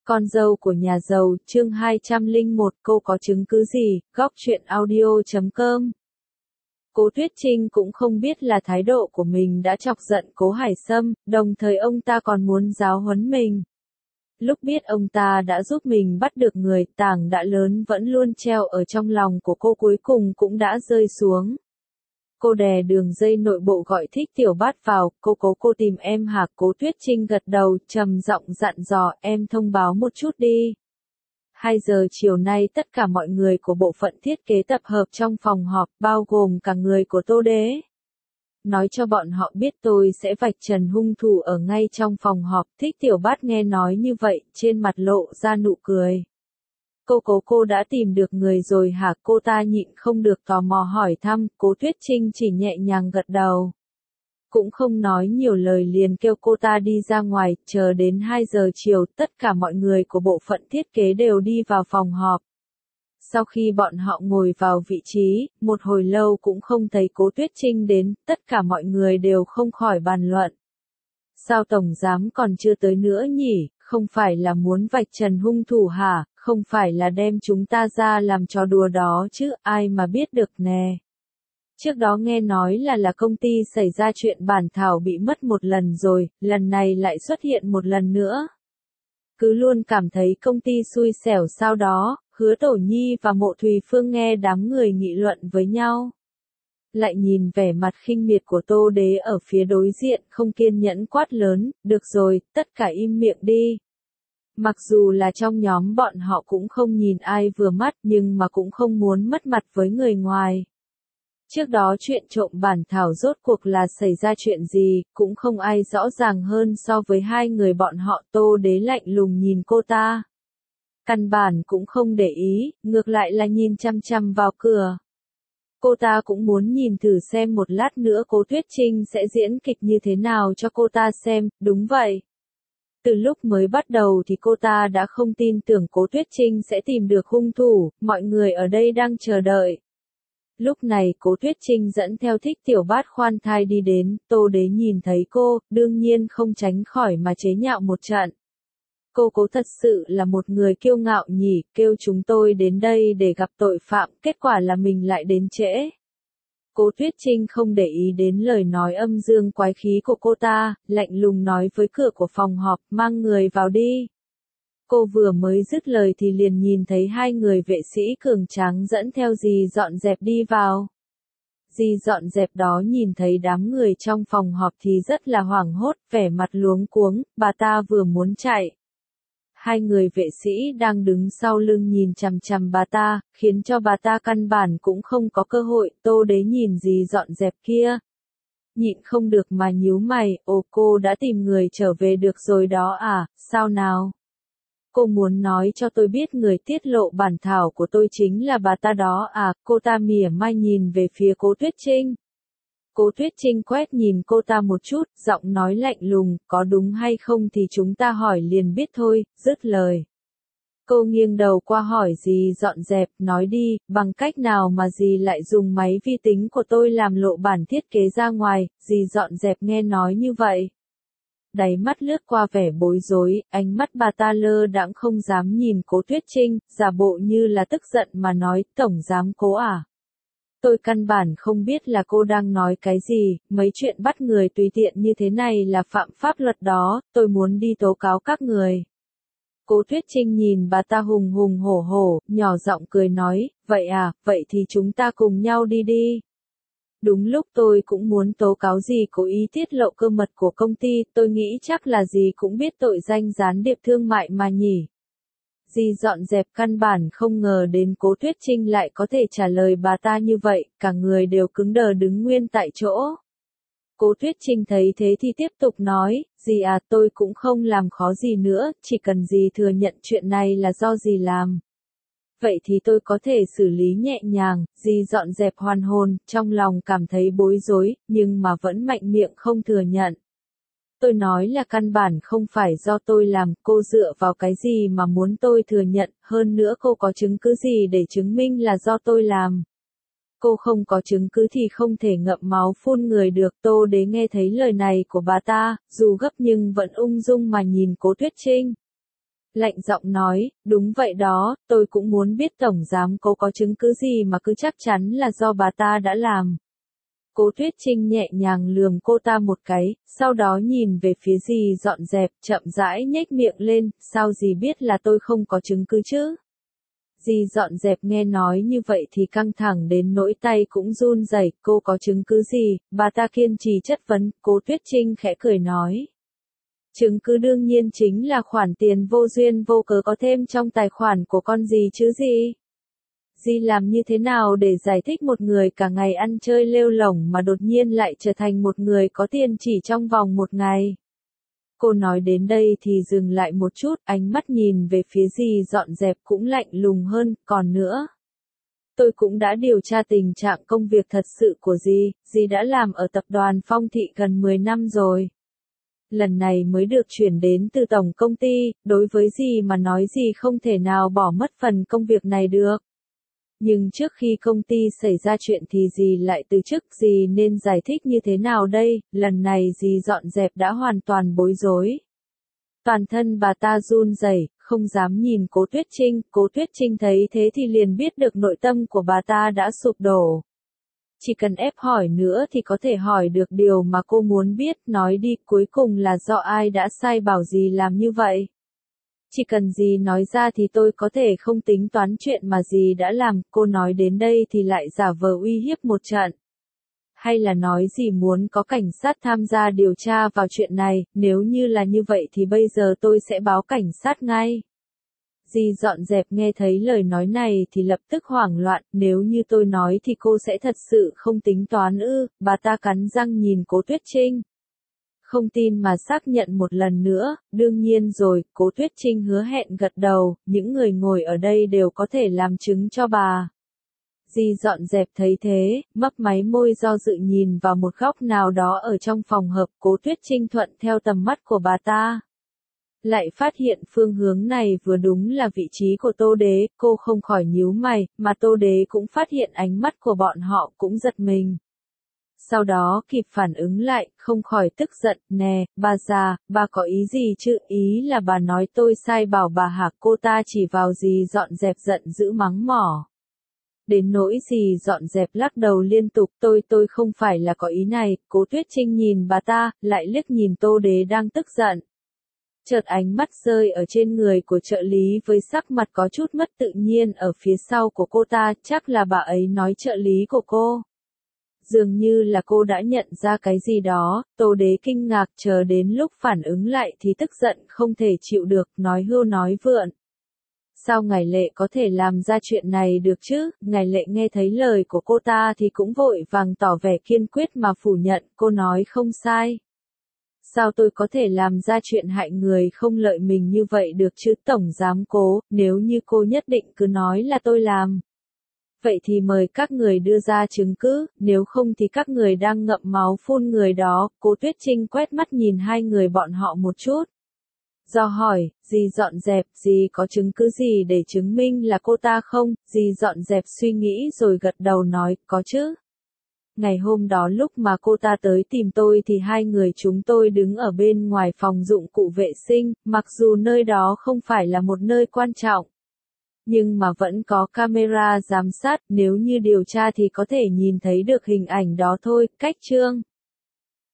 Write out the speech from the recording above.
Con dâu của nhà giàu, chương 201, cô có chứng cứ gì, góc truyện audio.com. Cố Tuyết Trinh cũng không biết là thái độ của mình đã chọc giận Cố Hải Sâm, đồng thời ông ta còn muốn giáo huấn mình. Lúc biết ông ta đã giúp mình bắt được người, tảng đá lớn vẫn luôn treo ở trong lòng của cô cuối cùng cũng đã rơi xuống. Cô đè đường dây nội bộ gọi Thích Tiểu Bát vào, cô tìm em hả? Cố Tuyết Trinh gật đầu, trầm giọng dặn dò, em thông báo một chút đi. 2 giờ chiều nay tất cả mọi người của bộ phận thiết kế tập hợp trong phòng họp, bao gồm cả người của Tô Đế. Nói cho bọn họ biết tôi sẽ vạch trần hung thủ ở ngay trong phòng họp. Thích Tiểu Bát nghe nói như vậy, trên mặt lộ ra nụ cười. Cô đã tìm được người rồi hả? Cô ta nhịn không được tò mò hỏi thăm, Cố Tuyết Trinh chỉ nhẹ nhàng gật đầu. Cũng không nói nhiều lời liền kêu cô ta đi ra ngoài, chờ đến 2 giờ chiều, tất cả mọi người của bộ phận thiết kế đều đi vào phòng họp. Sau khi bọn họ ngồi vào vị trí, một hồi lâu cũng không thấy Cố Tuyết Trinh đến, tất cả mọi người đều không khỏi bàn luận. Sao tổng giám còn chưa tới nữa nhỉ, không phải là muốn vạch trần hung thủ hả, không phải là đem chúng ta ra làm trò đùa đó chứ, ai mà biết được nè. Trước đó nghe nói là công ty xảy ra chuyện bản thảo bị mất một lần rồi, lần này lại xuất hiện một lần nữa. Cứ luôn cảm thấy công ty xui xẻo sao đó, Hứa Tổ Nhi và Mộ Thùy Phương nghe đám người nghị luận với nhau. Lại nhìn vẻ mặt khinh miệt của Tô Đế ở phía đối diện, không kiên nhẫn quát lớn, được rồi, tất cả im miệng đi. Mặc dù là trong nhóm bọn họ cũng không nhìn ai vừa mắt nhưng mà cũng không muốn mất mặt với người ngoài. Trước đó chuyện trộm bản thảo rốt cuộc là xảy ra chuyện gì, cũng không ai rõ ràng hơn so với hai người bọn họ. Tô Đế lạnh lùng nhìn cô ta. Căn bản cũng không để ý, ngược lại là nhìn chăm chăm vào cửa. Cô ta cũng muốn nhìn thử xem một lát nữa Cố Tuyết Trinh sẽ diễn kịch như thế nào cho cô ta xem, đúng vậy. Từ lúc mới bắt đầu thì cô ta đã không tin tưởng Cố Tuyết Trinh sẽ tìm được hung thủ, mọi người ở đây đang chờ đợi. Lúc này Cố Tuyết Trinh dẫn theo Thích Tiểu Bát khoan thai đi đến, Tô Đế nhìn thấy cô, đương nhiên không tránh khỏi mà chế nhạo một trận. Cô thật sự là một người kiêu ngạo nhỉ, kêu chúng tôi đến đây để gặp tội phạm, kết quả là mình lại đến trễ. Cố Tuyết Trinh không để ý đến lời nói âm dương quái khí của cô ta, lạnh lùng nói với cửa của phòng họp, mang người vào đi. Cô vừa mới dứt lời thì liền nhìn thấy 2 người vệ sĩ cường tráng dẫn theo dì dọn dẹp đi vào. Dì dọn dẹp đó nhìn thấy đám người trong phòng họp thì rất là hoảng hốt, vẻ mặt luống cuống, bà ta vừa muốn chạy. 2 người vệ sĩ đang đứng sau lưng nhìn chằm chằm bà ta, khiến cho bà ta căn bản cũng không có cơ hội. Tô Đế nhìn dì dọn dẹp kia. Nhịn không được mà nhíu mày, ồ cô đã tìm người trở về được rồi đó à, sao nào? Cô muốn nói cho tôi biết người tiết lộ bản thảo của tôi chính là bà ta đó à, cô ta mỉa mai nhìn về phía Cố Tuyết Trinh. Cố Tuyết Trinh quét nhìn cô ta một chút, giọng nói lạnh lùng, có đúng hay không thì chúng ta hỏi liền biết thôi, dứt lời. Cô nghiêng đầu qua hỏi dì dọn dẹp, nói đi, bằng cách nào mà dì lại dùng máy vi tính của tôi làm lộ bản thiết kế ra ngoài, dì dọn dẹp nghe nói như vậy. Đáy mắt lướt qua vẻ bối rối, ánh mắt bà ta lơ đãng không dám nhìn Cố Tuyết Trinh, giả bộ như là tức giận mà nói, tổng giám Cố à. Tôi căn bản không biết là cô đang nói cái gì, mấy chuyện bắt người tùy tiện như thế này là phạm pháp luật đó, tôi muốn đi tố cáo các người. Cố Tuyết Trinh nhìn bà ta hùng hùng hổ hổ, nhỏ giọng cười nói, vậy à, vậy thì chúng ta cùng nhau đi đi. Đúng lúc tôi cũng muốn tố cáo dì cố ý tiết lộ cơ mật của công ty, tôi nghĩ chắc là dì cũng biết tội danh gián điệp thương mại mà nhỉ. Dì dọn dẹp căn bản không ngờ đến Cố Tuyết Trinh lại có thể trả lời bà ta như vậy, cả người đều cứng đờ đứng nguyên tại chỗ. Cố Tuyết Trinh thấy thế thì tiếp tục nói, dì à tôi cũng không làm khó gì nữa, chỉ cần dì thừa nhận chuyện này là do dì làm. Vậy thì tôi có thể xử lý nhẹ nhàng, dì dọn dẹp hoàn hồn, trong lòng cảm thấy bối rối, nhưng mà vẫn mạnh miệng không thừa nhận. Tôi nói là căn bản không phải do tôi làm, cô dựa vào cái gì mà muốn tôi thừa nhận, hơn nữa cô có chứng cứ gì để chứng minh là do tôi làm. Cô không có chứng cứ thì không thể ngậm máu phun người được. Tô Đế nghe thấy lời này của bà ta, dù gấp nhưng vẫn ung dung mà nhìn Cố Tuyết Trinh. Lạnh giọng nói, đúng vậy đó, tôi cũng muốn biết tổng giám cố có chứng cứ gì mà cứ chắc chắn là do bà ta đã làm. Cố Tuyết Trinh nhẹ nhàng lườm cô ta một cái, sau đó nhìn về phía dì dọn dẹp, chậm rãi nhếch miệng lên, sao dì biết là tôi không có chứng cứ chứ? Dì dọn dẹp nghe nói như vậy thì căng thẳng đến nỗi tay cũng run rẩy, cô có chứng cứ gì? Bà ta kiên trì chất vấn, Cố Tuyết Trinh khẽ cười nói. Chứng cứ đương nhiên chính là khoản tiền vô duyên vô cớ có thêm trong tài khoản của con dì chứ gì? Dì làm như thế nào để giải thích một người cả ngày ăn chơi lêu lổng mà đột nhiên lại trở thành một người có tiền chỉ trong vòng một ngày? Cô nói đến đây thì dừng lại một chút, ánh mắt nhìn về phía dì dọn dẹp cũng lạnh lùng hơn, còn nữa. Tôi cũng đã điều tra tình trạng công việc thật sự của dì đã làm ở tập đoàn Phong Thị gần 10 năm rồi. Lần này mới được chuyển đến từ tổng công ty, đối với dì mà nói dì không thể nào bỏ mất phần công việc này được. Nhưng trước khi công ty xảy ra chuyện thì dì lại từ chức, dì nên giải thích như thế nào đây? Lần này dì dọn dẹp đã hoàn toàn bối rối. Toàn thân bà ta run rẩy, không dám nhìn Cố Tuyết Trinh. Cố Tuyết Trinh thấy thế thì liền biết được nội tâm của bà ta đã sụp đổ. Chỉ cần ép hỏi nữa thì có thể hỏi được điều mà cô muốn biết, nói đi, cuối cùng là do ai đã sai bảo dì làm như vậy? Chỉ cần dì nói ra thì tôi có thể không tính toán chuyện mà dì đã làm, cô nói đến đây thì lại giả vờ uy hiếp một trận. Hay là nói dì muốn có cảnh sát tham gia điều tra vào chuyện này, nếu như là như vậy thì bây giờ tôi sẽ báo cảnh sát ngay. Dì dọn dẹp nghe thấy lời nói này thì lập tức hoảng loạn, nếu như tôi nói thì cô sẽ thật sự không tính toán ư? Bà ta cắn răng nhìn Cố Tuyết Trinh. Không tin mà xác nhận một lần nữa, đương nhiên rồi, Cố Tuyết Trinh hứa hẹn gật đầu, những người ngồi ở đây đều có thể làm chứng cho bà. Dì dọn dẹp thấy thế, mấp máy môi do dự nhìn vào một góc nào đó ở trong phòng hợp, Cố Tuyết Trinh thuận theo tầm mắt của bà ta. Lại phát hiện phương hướng này vừa đúng là vị trí của Tô Đế, cô không khỏi nhíu mày, mà Tô Đế cũng phát hiện ánh mắt của bọn họ cũng giật mình. Sau đó kịp phản ứng lại, không khỏi tức giận, nè, bà già, bà có ý gì chứ? Ý là bà nói tôi sai bảo bà hả? Cô ta chỉ vào dì dọn dẹp giận dữ mắng mỏ. Đến nỗi dì dọn dẹp lắc đầu liên tục, tôi không phải là có ý này. Cố Tuyết Trinh nhìn bà ta, lại liếc nhìn Tô Đế đang tức giận. Chợt ánh mắt rơi ở trên người của trợ lý với sắc mặt có chút mất tự nhiên ở phía sau của cô ta, chắc là bà ấy nói trợ lý của cô. Dường như là cô đã nhận ra cái gì đó, Tô Đế kinh ngạc, chờ đến lúc phản ứng lại thì tức giận không thể chịu được, nói hưu nói vượn. Sao ngài Lệ có thể làm ra chuyện này được chứ? Ngài Lệ nghe thấy lời của cô ta thì cũng vội vàng tỏ vẻ kiên quyết mà phủ nhận, cô nói không sai. Sao tôi có thể làm ra chuyện hại người không lợi mình như vậy được chứ? Tổng giám Cố, nếu như cô nhất định cứ nói là tôi làm. Vậy thì mời các người đưa ra chứng cứ, nếu không thì các người đang ngậm máu phun người đó. Cố Tuyết Trinh quét mắt nhìn hai người bọn họ một chút. Do hỏi, dì dọn dẹp, dì có chứng cứ gì để chứng minh là cô ta không? Dì dọn dẹp suy nghĩ rồi gật đầu nói, có chứ. Ngày hôm đó lúc mà cô ta tới tìm tôi thì hai người chúng tôi đứng ở bên ngoài phòng dụng cụ vệ sinh, mặc dù nơi đó không phải là một nơi quan trọng. Nhưng mà vẫn có camera giám sát, nếu như điều tra thì có thể nhìn thấy được hình ảnh đó thôi. Cách chương